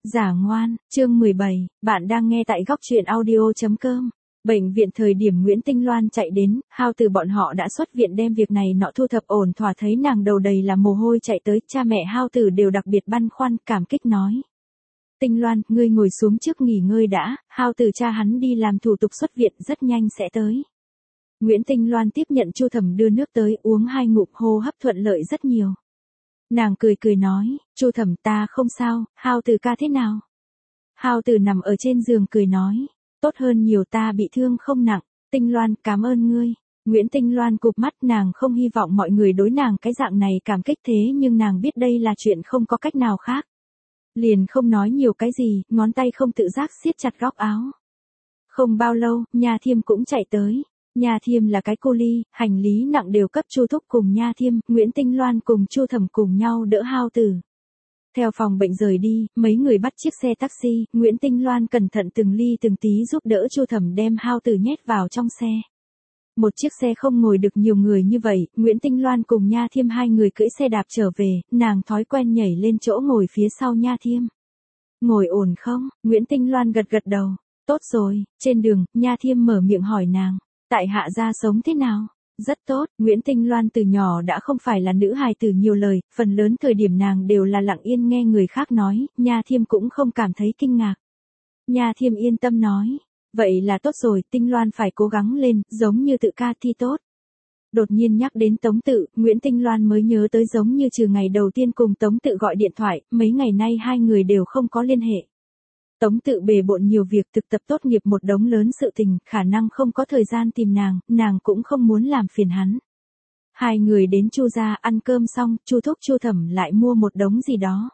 Giả ngoan, chương 17, bạn đang nghe tại góc truyện audio.com. Bệnh viện thời điểm Nguyễn Tinh Loan chạy đến, Hao Từ bọn họ đã xuất viện đem việc này nọ thu thập ổn thỏa, thấy nàng đầu đầy là mồ hôi chạy tới, cha mẹ Hao Từ đều đặc biệt băn khoăn, cảm kích nói. Tinh Loan, ngươi ngồi xuống trước nghỉ ngơi đã, Hao Từ cha hắn đi làm thủ tục xuất viện rất nhanh sẽ tới. Nguyễn Tinh Loan tiếp nhận Chu Thẩm đưa nước tới, uống 2 ngụm, hô hấp thuận lợi rất nhiều. Nàng cười cười nói, Chu Thẩm ta không sao, Hao Từ ca thế nào? Hao Từ nằm ở trên giường cười nói, tốt hơn nhiều, ta bị thương không nặng. Tinh Loan, cảm ơn ngươi. Nguyễn Tinh Loan cụp mắt, nàng không hy vọng mọi người đối nàng cái dạng này cảm kích, thế nhưng nàng biết đây là chuyện không có cách nào khác. Liền không nói nhiều cái gì, ngón tay không tự giác siết chặt góc áo. Không bao lâu, Nha Thiêm cũng chạy tới. Nha Thiêm là cái cô ly, hành lý nặng đều cấp Chu Thúc cùng Nha Thiêm, Nguyễn Tinh Loan cùng Chu Thẩm cùng nhau đỡ Hao Từ. Theo phòng bệnh rời đi, mấy người bắt chiếc xe taxi, Nguyễn Tinh Loan cẩn thận từng ly từng tí giúp đỡ Chu Thẩm đem Hao Từ nhét vào trong xe. Một chiếc xe không ngồi được nhiều người như vậy, Nguyễn Tinh Loan cùng Nha Thiêm hai người cưỡi xe đạp trở về, nàng thói quen nhảy lên chỗ ngồi phía sau Nha Thiêm. Ngồi ổn không? Nguyễn Tinh Loan gật gật đầu. Tốt rồi. Trên đường, Nha Thiêm mở miệng hỏi nàng. Tại Hạ gia sống thế nào? Rất tốt, Nguyễn Tinh Loan từ nhỏ đã không phải là nữ hài tử nhiều lời, phần lớn thời điểm nàng đều là lặng yên nghe người khác nói, Nha Thiêm cũng không cảm thấy kinh ngạc. Nha Thiêm yên tâm nói, vậy là tốt rồi, Tinh Loan phải cố gắng lên, giống như tự ca thi tốt. Đột nhiên nhắc đến Tống Tự, Nguyễn Tinh Loan mới nhớ tới giống như trừ ngày đầu tiên cùng Tống Tự gọi điện thoại, mấy ngày nay hai người đều không có liên hệ. Tống Tự bề bộn nhiều việc, thực tập tốt nghiệp một đống lớn sự tình, khả năng không có thời gian tìm nàng cũng không muốn làm phiền hắn. Hai người đến Chu gia ăn cơm xong, Chu Thúc Chu Thẩm lại mua một đống gì đó.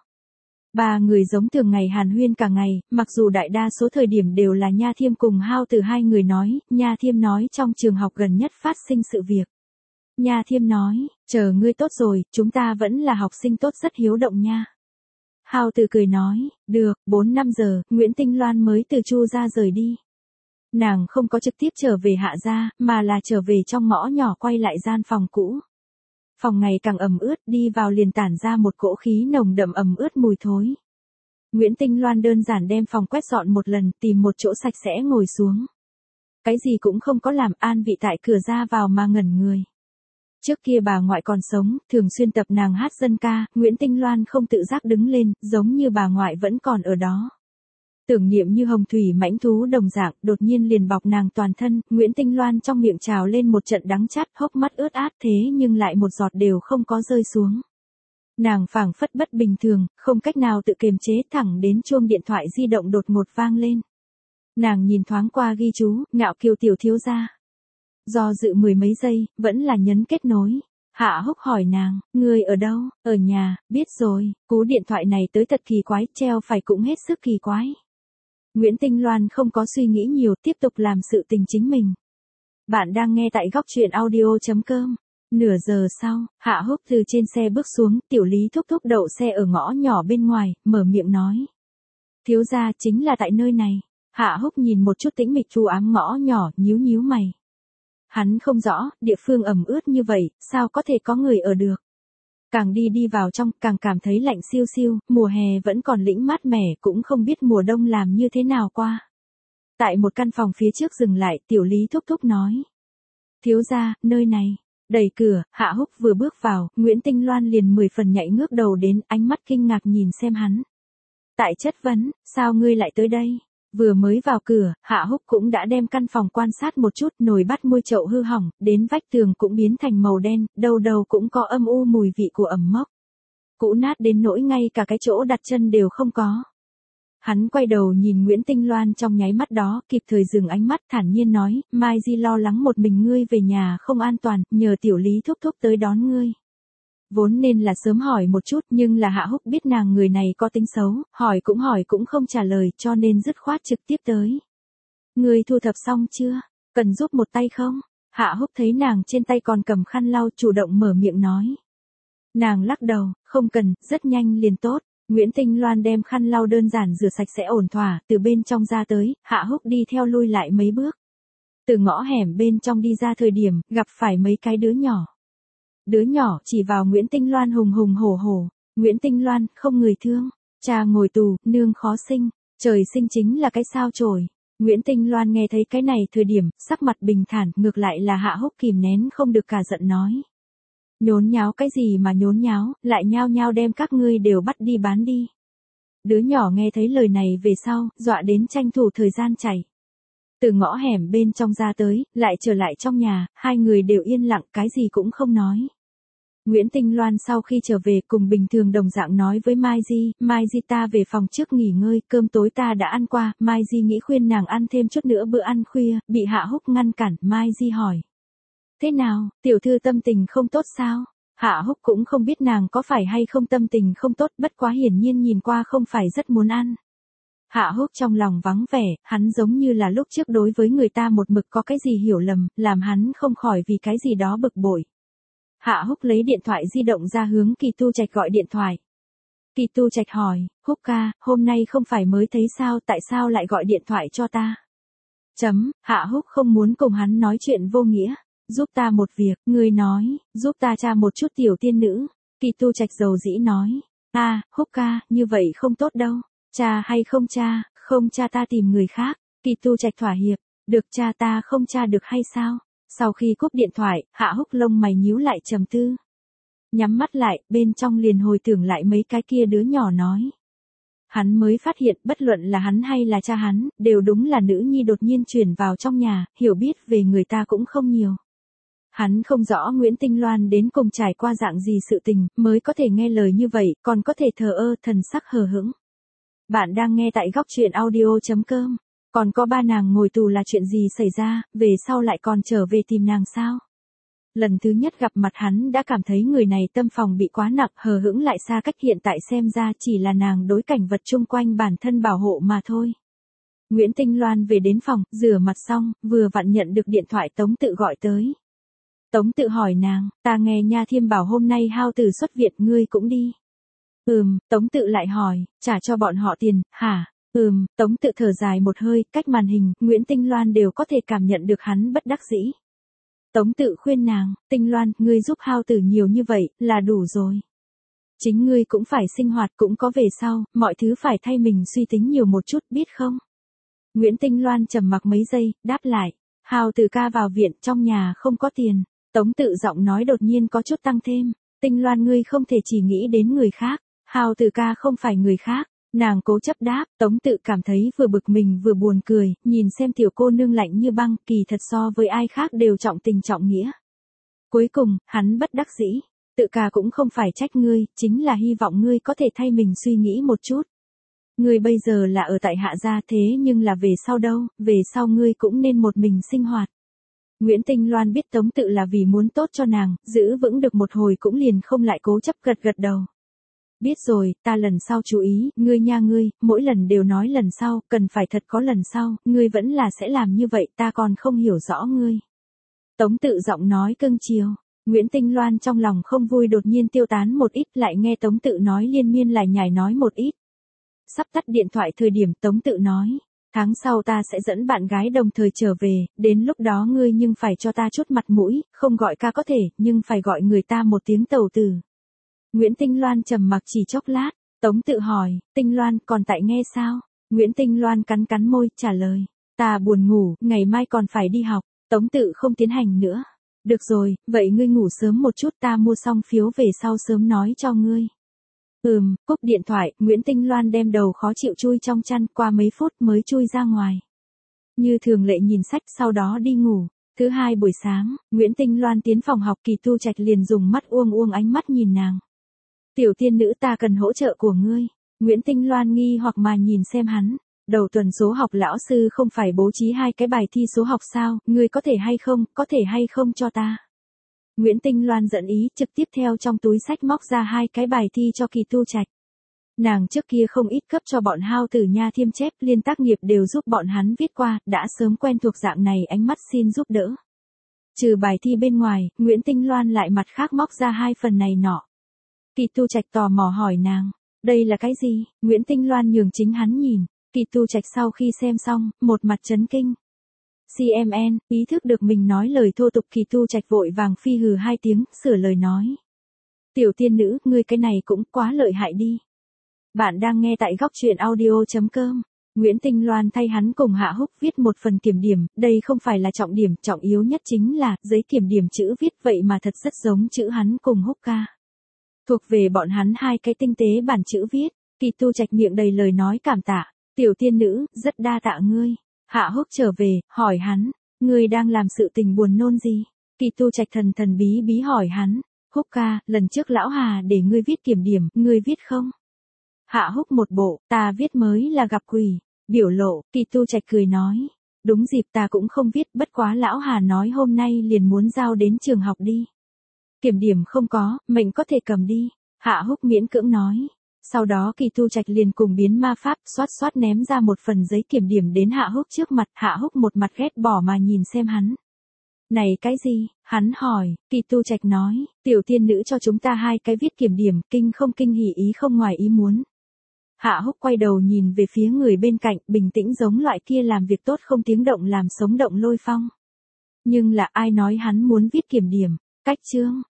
Ba người giống thường ngày hàn huyên cả ngày, mặc dù đại đa số thời điểm đều là Nha Thiêm cùng Hao Từ hai người nói, Nha Thiêm nói trong trường học gần nhất phát sinh sự việc. Nha Thiêm nói, chờ ngươi tốt rồi, chúng ta vẫn là học sinh tốt rất hiếu động nha. Hao Từ cười nói, được, 4-5 giờ, Nguyễn Tinh Loan mới từ Chu gia rời đi. Nàng không có trực tiếp trở về Hạ gia, mà là trở về trong ngõ nhỏ quay lại gian phòng cũ. Phòng ngày càng ẩm ướt, đi vào liền tản ra một cỗ khí nồng đậm ẩm ướt mùi thối. Nguyễn Tinh Loan đơn giản đem phòng quét dọn một lần, tìm một chỗ sạch sẽ ngồi xuống. Cái gì cũng không có làm, an vị tại cửa ra vào mà ngẩn người. Trước kia bà ngoại còn sống, thường xuyên tập nàng hát dân ca, Nguyễn Tinh Loan không tự giác đứng lên, giống như bà ngoại vẫn còn ở đó. Tưởng niệm như hồng thủy mãnh thú đồng dạng, đột nhiên liền bọc nàng toàn thân, Nguyễn Tinh Loan trong miệng trào lên một trận đắng chát, hốc mắt ướt át thế nhưng lại một giọt đều không có rơi xuống. Nàng phảng phất bất bình thường, không cách nào tự kiềm chế, thẳng đến chuông điện thoại di động đột ngột vang lên. Nàng nhìn thoáng qua ghi chú, Ngạo Kiều tiểu thiếu gia. Do dự mười mấy giây, vẫn là nhấn kết nối. Hạ Húc hỏi nàng, ngươi ở đâu? Ở nhà, biết rồi, cú điện thoại này tới thật kỳ quái, treo phải cũng hết sức kỳ quái. Nguyễn Tinh Loan không có suy nghĩ nhiều, tiếp tục làm sự tình chính mình. Bạn đang nghe tại góc truyện audio.com. Nửa giờ sau, Hạ Húc từ trên xe bước xuống, Tiểu Lý thúc thúc đậu xe ở ngõ nhỏ bên ngoài, mở miệng nói. Thiếu gia chính là tại nơi này. Hạ Húc nhìn một chút tĩnh mịch u ám ngõ nhỏ, nhíu nhíu mày. Hắn không rõ, địa phương ẩm ướt như vậy, sao có thể có người ở được. Càng đi vào trong, càng cảm thấy lạnh siêu siêu, mùa hè vẫn còn lĩnh mát mẻ, cũng không biết mùa đông làm như thế nào qua. Tại một căn phòng phía trước dừng lại, Tiểu Lý thúc thúc nói. Thiếu gia, nơi này. Đẩy cửa, Hạ Húc vừa bước vào, Nguyễn Tinh Loan liền 10 phần nhảy ngước đầu đến, ánh mắt kinh ngạc nhìn xem hắn. Tại chất vấn, sao ngươi lại tới đây? Vừa mới vào cửa, Hạ Húc cũng đã đem căn phòng quan sát một chút, nồi bát môi chậu hư hỏng, đến vách tường cũng biến thành màu đen, đầu cũng có âm u mùi vị của ẩm mốc. Cũ nát đến nỗi ngay cả cái chỗ đặt chân đều không có. Hắn quay đầu nhìn Nguyễn Tinh Loan trong nháy mắt đó, kịp thời dừng ánh mắt, thản nhiên nói, Mai Di lo lắng một mình ngươi về nhà không an toàn, nhờ Tiểu Lý thúc thúc tới đón ngươi. Vốn nên là sớm hỏi một chút, nhưng là Hạ Húc biết nàng người này có tính xấu, hỏi cũng không trả lời, cho nên dứt khoát trực tiếp tới. Ngươi thu thập xong chưa? Cần giúp một tay không? Hạ Húc thấy nàng trên tay còn cầm khăn lau, chủ động mở miệng nói. Nàng lắc đầu, không cần, rất nhanh liền tốt. Nguyễn Tinh Loan đem khăn lau đơn giản rửa sạch sẽ ổn thỏa, từ bên trong ra tới, Hạ Húc đi theo lui lại mấy bước. Từ ngõ hẻm bên trong đi ra thời điểm, gặp phải mấy cái đứa nhỏ. Đứa nhỏ chỉ vào Nguyễn Tinh Loan hùng hùng hổ hổ. Nguyễn Tinh Loan, không người thương. Cha ngồi tù, nương khó sinh, trời sinh chính là cái sao chổi. Nguyễn Tinh Loan nghe thấy cái này thời điểm, sắc mặt bình thản, ngược lại là Hạ Húc kìm nén không được cả giận nói. Nhốn nháo cái gì mà nhốn nháo, lại nhao nhao đem các ngươi đều bắt đi bán đi. Đứa nhỏ nghe thấy lời này về sau, dọa đến tranh thủ thời gian chạy. Từ ngõ hẻm bên trong ra tới, lại trở lại trong nhà, hai người đều yên lặng cái gì cũng không nói. Nguyễn Tinh Loan sau khi trở về cùng bình thường đồng dạng nói với Mai Di ta về phòng trước nghỉ ngơi, cơm tối ta đã ăn qua, Mai Di nghĩ khuyên nàng ăn thêm chút nữa bữa ăn khuya, bị Hạ Húc ngăn cản, Mai Di hỏi. Thế nào, tiểu thư tâm tình không tốt sao? Hạ Húc cũng không biết nàng có phải hay không tâm tình không tốt, bất quá hiển nhiên nhìn qua không phải rất muốn ăn. Hạ Húc trong lòng vắng vẻ, hắn giống như là lúc trước đối với người ta một mực có cái gì hiểu lầm, làm hắn không khỏi vì cái gì đó bực bội. Hạ Húc lấy điện thoại di động ra hướng Kỳ Tu Trạch gọi điện thoại. Kỳ Tu Trạch hỏi, Húc ca, hôm nay không phải mới thấy sao, tại sao lại gọi điện thoại cho ta? Hạ Húc không muốn cùng hắn nói chuyện vô nghĩa. Giúp ta một việc, ngươi nói, giúp ta tra một chút tiểu tiên nữ. Kỳ Tu Trạch dầu dĩ nói. Húc ca, như vậy không tốt đâu. Cha hay không cha, không cha ta tìm người khác. Kỳ Tu Trạch thỏa hiệp, được cha ta không cha được hay sao? Sau khi cúp điện thoại, Hạ Húc lông mày nhíu lại trầm tư. Nhắm mắt lại, bên trong liền hồi tưởng lại mấy cái kia đứa nhỏ nói. Hắn mới phát hiện bất luận là hắn hay là cha hắn, đều đúng là nữ nhi đột nhiên chuyển vào trong nhà, hiểu biết về người ta cũng không nhiều. Hắn không rõ Nguyễn Tinh Loan đến cùng trải qua dạng gì sự tình, mới có thể nghe lời như vậy, còn có thể thờ ơ, thần sắc hờ hững. Bạn đang nghe tại góc truyện audio.com. Còn có ba nàng ngồi tù là chuyện gì xảy ra, về sau lại còn trở về tìm nàng sao? Lần thứ nhất gặp mặt hắn đã cảm thấy người này tâm phòng bị quá nặng, hờ hững lại xa cách, hiện tại xem ra chỉ là nàng đối cảnh vật chung quanh bản thân bảo hộ mà thôi. Nguyễn Tinh Loan về đến phòng, rửa mặt xong, vừa vặn nhận được điện thoại Tống Tự gọi tới. Tống Tự hỏi nàng, ta nghe Nha Thiêm bảo hôm nay Hao Tử xuất viện, ngươi cũng đi. Tống Tự lại hỏi, trả cho bọn họ tiền, hả? Tống Tự thở dài một hơi, cách màn hình, Nguyễn Tinh Loan đều có thể cảm nhận được hắn bất đắc dĩ. Tống Tự khuyên nàng, Tinh Loan, ngươi giúp Hao Tử nhiều như vậy, là đủ rồi. Chính ngươi cũng phải sinh hoạt, cũng có về sau, mọi thứ phải thay mình suy tính nhiều một chút, biết không? Nguyễn Tinh Loan trầm mặc mấy giây, đáp lại, Hao Tử ca vào viện, trong nhà không có tiền. Tống Tự giọng nói đột nhiên có chút tăng thêm, Tinh Loan ngươi không thể chỉ nghĩ đến người khác, Hao Tử ca không phải người khác. Nàng cố chấp đáp, Tống Tự cảm thấy vừa bực mình vừa buồn cười, nhìn xem tiểu cô nương lạnh như băng, kỳ thật so với ai khác đều trọng tình trọng nghĩa. Cuối cùng, hắn bất đắc dĩ, Tự ca cũng không phải trách ngươi, chính là hy vọng ngươi có thể thay mình suy nghĩ một chút. Ngươi bây giờ là ở tại Hạ gia, thế nhưng là về sau đâu, về sau ngươi cũng nên một mình sinh hoạt. Nguyễn Tinh Loan biết Tống Tự là vì muốn tốt cho nàng, giữ vững được một hồi cũng liền không lại cố chấp, gật gật đầu. Biết rồi, ta lần sau chú ý, ngươi nha ngươi, mỗi lần đều nói lần sau, cần phải thật có lần sau, ngươi vẫn là sẽ làm như vậy, ta còn không hiểu rõ ngươi. Tống Tự giọng nói cưng chiều, Nguyễn Tinh Loan trong lòng không vui đột nhiên tiêu tán một ít, lại nghe Tống Tự nói liên miên lại nhải nói một ít. Sắp tắt điện thoại thời điểm Tống Tự nói, tháng sau ta sẽ dẫn bạn gái đồng thời trở về, đến lúc đó ngươi nhưng phải cho ta chút mặt mũi, không gọi ca có thể, nhưng phải gọi người ta một tiếng tẩu tử. Nguyễn Tinh Loan trầm mặc chỉ chốc lát, Tống Tự hỏi, Tinh Loan còn tại nghe sao? Nguyễn Tinh Loan cắn cắn môi, trả lời, ta buồn ngủ, ngày mai còn phải đi học. Tống Tự không tiến hành nữa. Được rồi, vậy ngươi ngủ sớm một chút, ta mua xong phiếu về sau sớm nói cho ngươi. Cúp điện thoại, Nguyễn Tinh Loan đem đầu khó chịu chui trong chăn, qua mấy phút mới chui ra ngoài. Như thường lệ nhìn sách, sau đó đi ngủ. Thứ hai buổi sáng, Nguyễn Tinh Loan tiến phòng học, Kỳ Tu Trạch liền dùng mắt uông ánh mắt nhìn nàng. Tiểu tiên nữ, ta cần hỗ trợ của ngươi. Nguyễn Tinh Loan nghi hoặc mà nhìn xem hắn. Đầu tuần số học lão sư không phải bố trí 2 cái bài thi số học sao, ngươi có thể hay không cho ta. Nguyễn Tinh Loan giận ý, trực tiếp theo trong túi sách móc ra 2 cái bài thi cho Kỳ Tu Trạch. Nàng trước kia không ít cấp cho bọn Hao Tử Nha Thiêm chép, liên tác nghiệp đều giúp bọn hắn viết qua, đã sớm quen thuộc dạng này ánh mắt xin giúp đỡ. Trừ bài thi bên ngoài, Nguyễn Tinh Loan lại mặt khác móc ra 2 phần này nọ. Kỳ Tu Trạch tò mò hỏi nàng, đây là cái gì? Nguyễn Tinh Loan nhường chính hắn nhìn. Kỳ Tu Trạch sau khi xem xong, một mặt chấn kinh. CMN, ý thức được mình nói lời thô tục, Kỳ Tu Trạch vội vàng phi hừ 2 tiếng, sửa lời nói. Tiểu tiên nữ, ngươi cái này cũng quá lợi hại đi. Bạn đang nghe tại góc truyện audio.com. Nguyễn Tinh Loan thay hắn cùng Hạ Húc viết một phần kiểm điểm, đây không phải là trọng điểm, trọng yếu nhất chính là giấy kiểm điểm chữ viết vậy mà thật rất giống chữ hắn cùng Húc ca. Thuộc về bọn hắn hai cái tinh tế bản chữ viết. Kỳ Tu Trạch miệng đầy lời nói cảm tạ, tiểu tiên nữ, rất đa tạ ngươi. Hạ Húc trở về, hỏi hắn, ngươi đang làm sự tình buồn nôn gì? Kỳ Tu Trạch thần thần bí bí hỏi hắn, Húc ca, lần trước lão Hà để ngươi viết kiểm điểm, ngươi viết không? Hạ Húc một bộ, ta viết mới là gặp quỷ, biểu lộ. Kỳ Tu Trạch cười nói, đúng dịp ta cũng không viết, bất quá lão Hà nói hôm nay liền muốn giao đến trường học đi. Kiểm điểm không có, mình có thể cầm đi. Hạ Húc miễn cưỡng nói. Sau đó Kỳ Tu Trạch liền cùng biến ma pháp xoát ném ra một phần giấy kiểm điểm đến Hạ Húc trước mặt. Hạ Húc một mặt ghét bỏ mà nhìn xem hắn. Này cái gì? Hắn hỏi. Kỳ Tu Trạch nói, tiểu tiên nữ cho chúng ta hai cái viết kiểm điểm, kinh không kinh hỉ ý không ngoài ý muốn. Hạ Húc quay đầu nhìn về phía người bên cạnh, bình tĩnh giống loại kia làm việc tốt không tiếng động làm sống động Lôi Phong. Nhưng là ai nói hắn muốn viết kiểm điểm? Cách chương.